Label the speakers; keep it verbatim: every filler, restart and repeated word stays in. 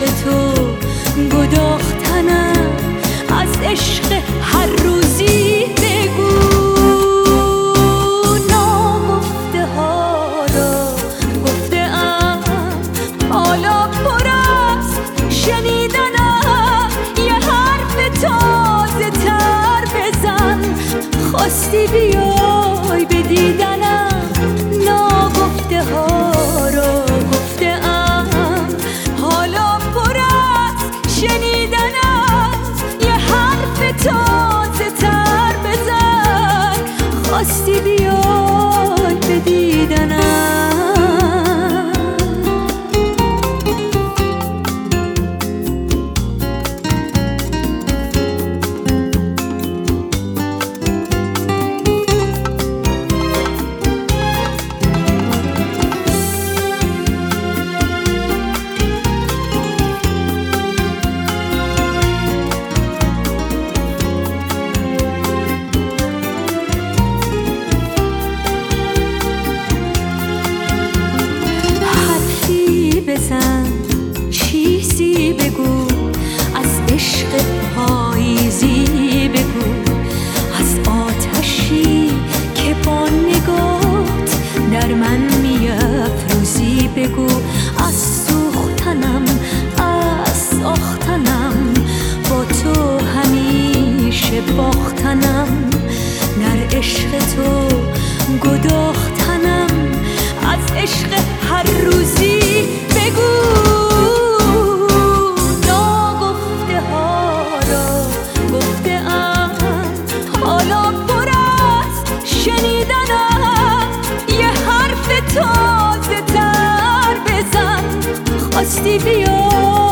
Speaker 1: تو گداختنم، از عشق هر روزی بگو. ناگفته ها را گفته ام، حالا پر است شنیدنم. یه حرف تازه تر بزن، خواستی بیای به دیدنم. ناگفته ها را گفته ام، حالا پر است شنیدنم. یه حرف تازه تر بزن، خواستی بیای به دیدنم. بزن چیزی بگو، از عشق پاییزی بگو، از آتشی که با نگات در من میافروزی بگو. از سوختنم، از ساختنم، با تو همیشه باختنم. در عشق تو گداختنم، از عشق هر روزی بگو. ناگفته ها را گفته ام، حالا پر است شنیدنم. یه حرف تازه تر بزن، خواستی بیا